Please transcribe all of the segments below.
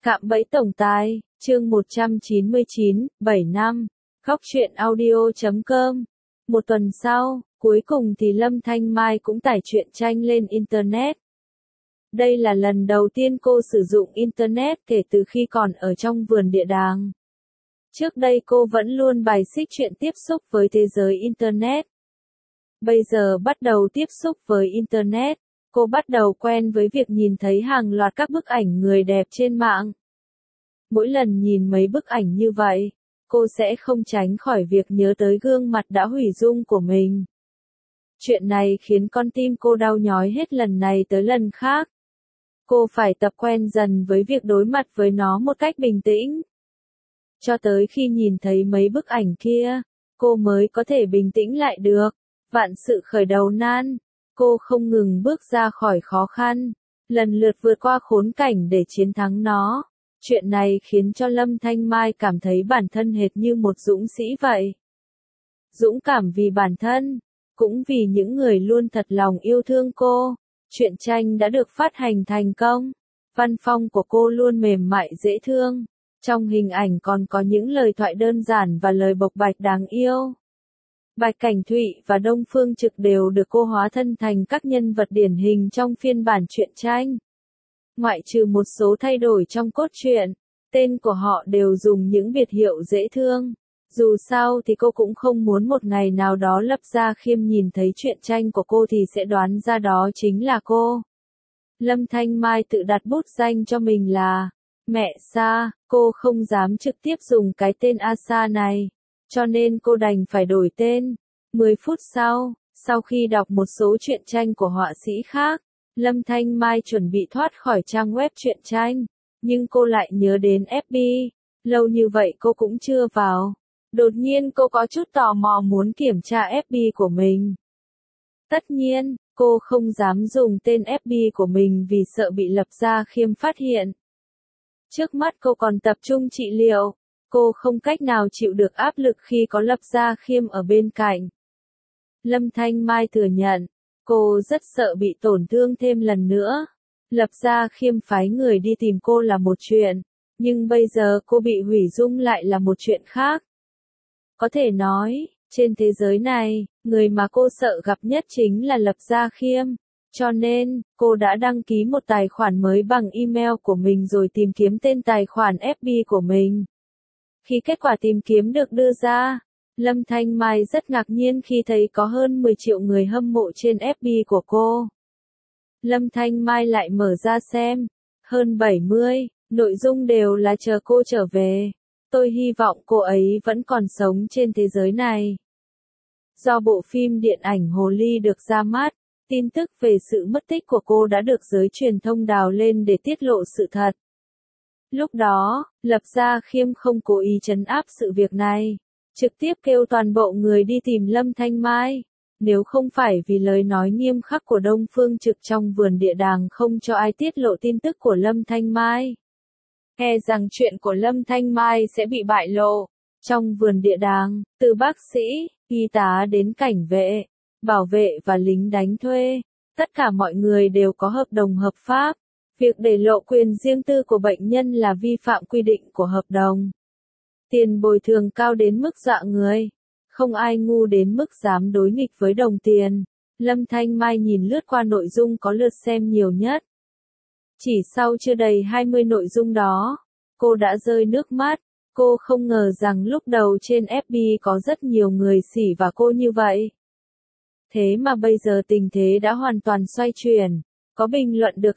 Cạm bẫy tổng tài, chương 199, 7 năm. Góc truyện audio.com. Một tuần sau, cuối cùng thì Lâm Thanh Mai cũng tải truyện tranh lên Internet. Đây là lần đầu tiên cô sử dụng Internet kể từ khi còn ở trong vườn địa đàng. Trước đây cô vẫn luôn bài xích chuyện tiếp xúc với thế giới Internet. Bây giờ bắt đầu tiếp xúc với Internet, cô bắt đầu quen với việc nhìn thấy hàng loạt các bức ảnh người đẹp trên mạng. Mỗi lần nhìn mấy bức ảnh như vậy, cô sẽ không tránh khỏi việc nhớ tới gương mặt đã hủy dung của mình. Chuyện này khiến con tim cô đau nhói hết lần này tới lần khác. Cô phải tập quen dần với việc đối mặt với nó một cách bình tĩnh. Cho tới khi nhìn thấy mấy bức ảnh kia, cô mới có thể bình tĩnh lại được. Vạn sự khởi đầu nan, cô không ngừng bước ra khỏi khó khăn, lần lượt vượt qua khốn cảnh để chiến thắng nó. Chuyện này khiến cho Lâm Thanh Mai cảm thấy bản thân hệt như một dũng sĩ vậy. Dũng cảm vì bản thân, cũng vì những người luôn thật lòng yêu thương cô. Truyện tranh đã được phát hành thành công. Văn phong của cô luôn mềm mại dễ thương. Trong hình ảnh còn có những lời thoại đơn giản và lời bộc bạch đáng yêu. Bạch Cảnh Thụy và Đông Phương Trực đều được cô hóa thân thành các nhân vật điển hình trong phiên bản truyện tranh. Ngoại trừ một số thay đổi trong cốt truyện, tên của họ đều dùng những biệt hiệu dễ thương. Dù sao thì cô cũng không muốn một ngày nào đó Lâm Gia Khiêm nhìn thấy truyện tranh của cô thì sẽ đoán ra đó chính là cô. Lâm Thanh Mai tự đặt bút danh cho mình là Mẹ Sa, cô không dám trực tiếp dùng cái tên Asa này, cho nên cô đành phải đổi tên. 10 phút sau khi đọc một số truyện tranh của họa sĩ khác, Lâm Thanh Mai chuẩn bị thoát khỏi trang web truyện tranh, nhưng cô lại nhớ đến FB, lâu như vậy cô cũng chưa vào. Đột nhiên cô có chút tò mò muốn kiểm tra FB của mình. Tất nhiên, cô không dám dùng tên FB của mình vì sợ bị Lâm Gia Khiêm phát hiện. Trước mắt cô còn tập trung trị liệu, cô không cách nào chịu được áp lực khi có Lâm Gia Khiêm ở bên cạnh. Lâm Thanh Mai thừa nhận, cô rất sợ bị tổn thương thêm lần nữa. Lâm Gia Khiêm phái người đi tìm cô là một chuyện, nhưng bây giờ cô bị hủy dung lại là một chuyện khác. Có thể nói, trên thế giới này, người mà cô sợ gặp nhất chính là Lâm Gia Khiêm. Cho nên, cô đã đăng ký một tài khoản mới bằng email của mình rồi tìm kiếm tên tài khoản FB của mình. Khi kết quả tìm kiếm được đưa ra, Lâm Thanh Mai rất ngạc nhiên khi thấy có hơn 10 triệu người hâm mộ trên FB của cô. Lâm Thanh Mai lại mở ra xem, hơn 70, nội dung đều là chờ cô trở về. Tôi hy vọng cô ấy vẫn còn sống trên thế giới này. Do bộ phim điện ảnh Hồ Ly được ra mắt, tin tức về sự mất tích của cô đã được giới truyền thông đào lên để tiết lộ sự thật. Lúc đó, Lâm Gia Khiêm không cố ý trấn áp sự việc này, trực tiếp kêu toàn bộ người đi tìm Lâm Thanh Mai. Nếu không phải vì lời nói nghiêm khắc của Đông Phương Trực trong vườn địa đàng không cho ai tiết lộ tin tức của Lâm Thanh Mai, e rằng chuyện của Lâm Thanh Mai sẽ bị bại lộ. Trong vườn địa đàng, từ bác sĩ, y tá đến cảnh vệ, bảo vệ và lính đánh thuê, tất cả mọi người đều có hợp đồng hợp pháp. Việc để lộ quyền riêng tư của bệnh nhân là vi phạm quy định của hợp đồng. Tiền bồi thường cao đến mức dọa người. Không ai ngu đến mức dám đối nghịch với đồng tiền. Lâm Thanh Mai nhìn lướt qua nội dung có lượt xem nhiều nhất. Chỉ sau chưa đầy 20 nội dung đó, cô đã rơi nước mắt. Cô không ngờ rằng lúc đầu trên FB có rất nhiều người sỉ vả cô như vậy. Thế mà bây giờ tình thế đã hoàn toàn xoay chuyển. Có bình luận được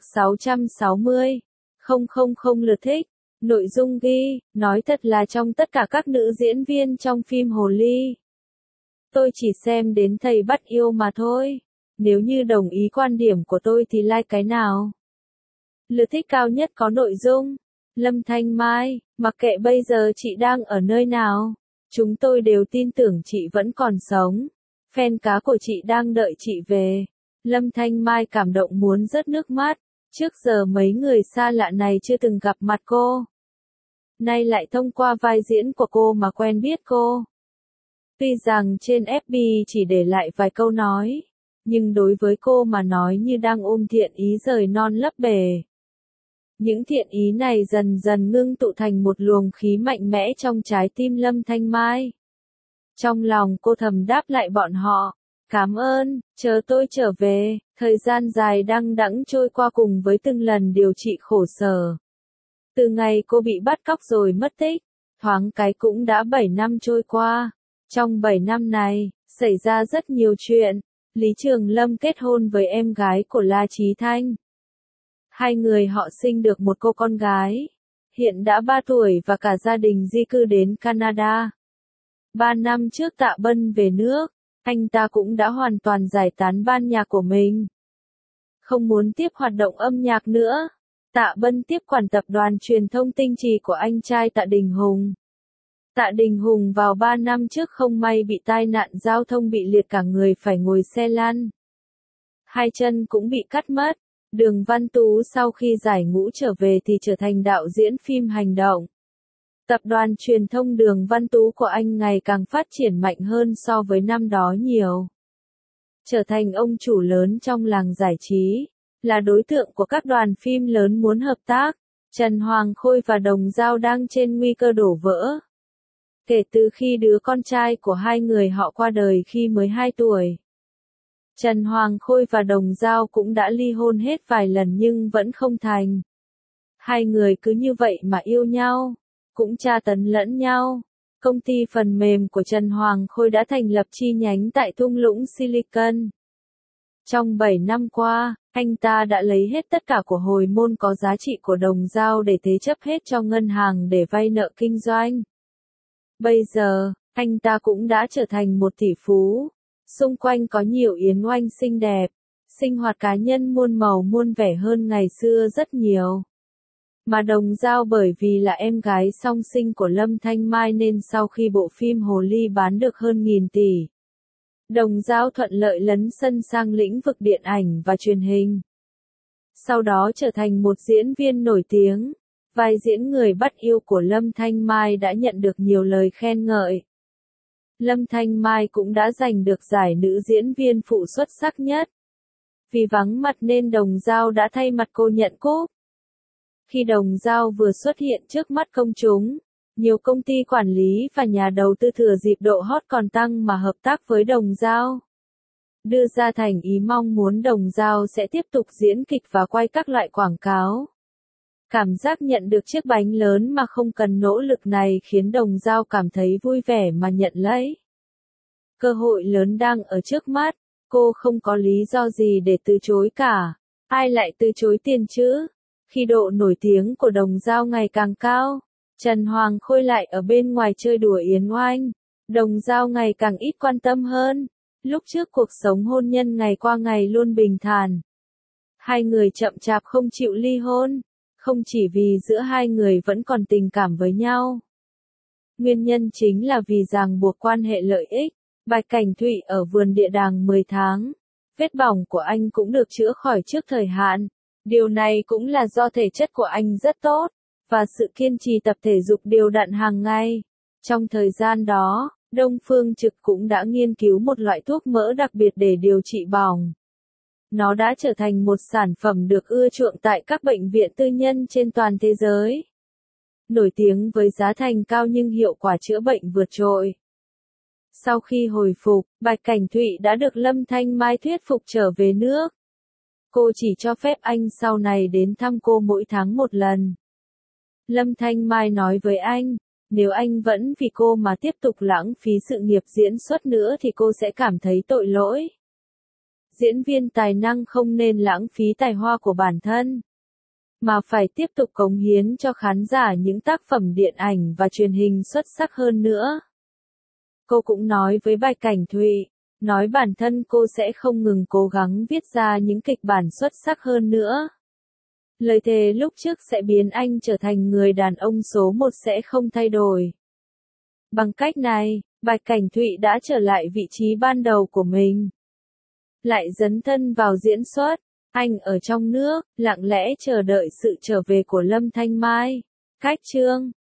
660,000 lượt thích. Nội dung ghi, nói thật là trong tất cả các nữ diễn viên trong phim Hồ Ly, tôi chỉ xem đến thầy bắt yêu mà thôi. Nếu như đồng ý quan điểm của tôi thì like cái nào? Lượt thích cao nhất có nội dung Lâm Thanh Mai, mặc kệ bây giờ chị đang ở nơi nào, chúng tôi đều tin tưởng chị vẫn còn sống. Fan cá của chị đang đợi chị về. Lâm Thanh Mai cảm động muốn rớt nước mắt. Trước giờ mấy người xa lạ này chưa từng gặp mặt cô, nay lại thông qua vai diễn của cô mà quen biết cô. Tuy rằng trên FB chỉ để lại vài câu nói, nhưng đối với cô mà nói như đang ôm thiện ý rời non lấp bể. Những thiện ý này dần dần ngưng tụ thành một luồng khí mạnh mẽ trong trái tim Lâm Thanh Mai. Trong lòng cô thầm đáp lại bọn họ, cảm ơn, chờ tôi trở về, thời gian dài đăng đẵng trôi qua cùng với từng lần điều trị khổ sở. Từ ngày cô bị bắt cóc rồi mất tích, thoáng cái cũng đã 7 năm trôi qua. Trong 7 năm này, xảy ra rất nhiều chuyện. Lý Trường Lâm kết hôn với em gái của La Chí Thanh. Hai người họ sinh được một cô con gái. Hiện đã 3 tuổi và cả gia đình di cư đến Canada. 3 năm trước Tạ Bân về nước, anh ta cũng đã hoàn toàn giải tán ban nhạc của mình. Không muốn tiếp hoạt động âm nhạc nữa. Tạ Bân tiếp quản tập đoàn truyền thông tinh trì của anh trai Tạ Đình Hùng. Tạ Đình Hùng vào 3 năm trước không may bị tai nạn giao thông bị liệt cả người phải ngồi xe lăn. Hai chân cũng bị cắt mất. Đường Văn Tú sau khi giải ngũ trở về thì trở thành đạo diễn phim hành động. Tập đoàn truyền thông Đường Văn Tú của anh ngày càng phát triển mạnh hơn so với năm đó nhiều. Trở thành ông chủ lớn trong làng giải trí, là đối tượng của các đoàn phim lớn muốn hợp tác. Trần Hoàng Khôi và Đồng Dao đang trên nguy cơ đổ vỡ. Kể từ khi đứa con trai của hai người họ qua đời khi mới 2 tuổi. Trần Hoàng Khôi và Đồng Dao cũng đã ly hôn hết vài lần nhưng vẫn không thành. Hai người cứ như vậy mà yêu nhau, cũng tra tấn lẫn nhau. Công ty phần mềm của Trần Hoàng Khôi đã thành lập chi nhánh tại thung lũng Silicon. Trong 7 năm qua, anh ta đã lấy hết tất cả của hồi môn có giá trị của Đồng Dao để thế chấp hết cho ngân hàng để vay nợ kinh doanh. Bây giờ, anh ta cũng đã trở thành một tỷ phú. Xung quanh có nhiều yến oanh xinh đẹp. Sinh hoạt cá nhân muôn màu muôn vẻ hơn ngày xưa rất nhiều. Mà Đồng Dao bởi vì là em gái song sinh của Lâm Thanh Mai nên sau khi bộ phim Hồ Ly bán được hơn 1.000 tỷ. Đồng Dao thuận lợi lấn sân sang lĩnh vực điện ảnh và truyền hình. Sau đó trở thành một diễn viên nổi tiếng. Vai diễn người bắt yêu của Lâm Thanh Mai đã nhận được nhiều lời khen ngợi. Lâm Thanh Mai cũng đã giành được giải nữ diễn viên phụ xuất sắc nhất. Vì vắng mặt nên Đồng Dao đã thay mặt cô nhận cúp. Khi Đồng Dao vừa xuất hiện trước mắt công chúng, nhiều công ty quản lý và nhà đầu tư thừa dịp độ hot còn tăng mà hợp tác với Đồng Dao. Đưa ra thành ý mong muốn Đồng Dao sẽ tiếp tục diễn kịch và quay các loại quảng cáo. Cảm giác nhận được chiếc bánh lớn mà không cần nỗ lực này khiến Đồng Dao cảm thấy vui vẻ mà nhận lấy. Cơ hội lớn đang ở trước mắt, cô không có lý do gì để từ chối cả. Ai lại từ chối tiền chứ? Khi độ nổi tiếng của Đồng Dao ngày càng cao, Trần Hoàng Khôi lại ở bên ngoài chơi đùa yến oanh. Đồng Dao ngày càng ít quan tâm hơn. Lúc trước cuộc sống hôn nhân ngày qua ngày luôn bình thản. Hai người chậm chạp không chịu ly hôn. Không chỉ vì giữa hai người vẫn còn tình cảm với nhau. Nguyên nhân chính là vì ràng buộc quan hệ lợi ích. Bạch Cảnh Thụy ở vườn địa đàng 10 tháng. Vết bỏng của anh cũng được chữa khỏi trước thời hạn. Điều này cũng là do thể chất của anh rất tốt, và sự kiên trì tập thể dục đều đặn hàng ngày. Trong thời gian đó, Đông Phương Trực cũng đã nghiên cứu một loại thuốc mỡ đặc biệt để điều trị bỏng. Nó đã trở thành một sản phẩm được ưa chuộng tại các bệnh viện tư nhân trên toàn thế giới. Nổi tiếng với giá thành cao nhưng hiệu quả chữa bệnh vượt trội. Sau khi hồi phục, Bạch Cảnh Thụy đã được Lâm Thanh Mai thuyết phục trở về nước. Cô chỉ cho phép anh sau này đến thăm cô mỗi tháng 1 lần. Lâm Thanh Mai nói với anh, nếu anh vẫn vì cô mà tiếp tục lãng phí sự nghiệp diễn xuất nữa thì cô sẽ cảm thấy tội lỗi. Diễn viên tài năng không nên lãng phí tài hoa của bản thân, mà phải tiếp tục cống hiến cho khán giả những tác phẩm điện ảnh và truyền hình xuất sắc hơn nữa. Cô cũng nói với Bạch Cảnh Thụy, nói bản thân cô sẽ không ngừng cố gắng viết ra những kịch bản xuất sắc hơn nữa. Lời thề lúc trước sẽ biến anh trở thành người đàn ông số 1 sẽ không thay đổi. Bằng cách này, Bạch Cảnh Thụy đã trở lại vị trí ban đầu của mình. Lại dấn thân vào diễn xuất, anh ở trong nước, lặng lẽ chờ đợi sự trở về của Lâm Thanh Mai. Cách chương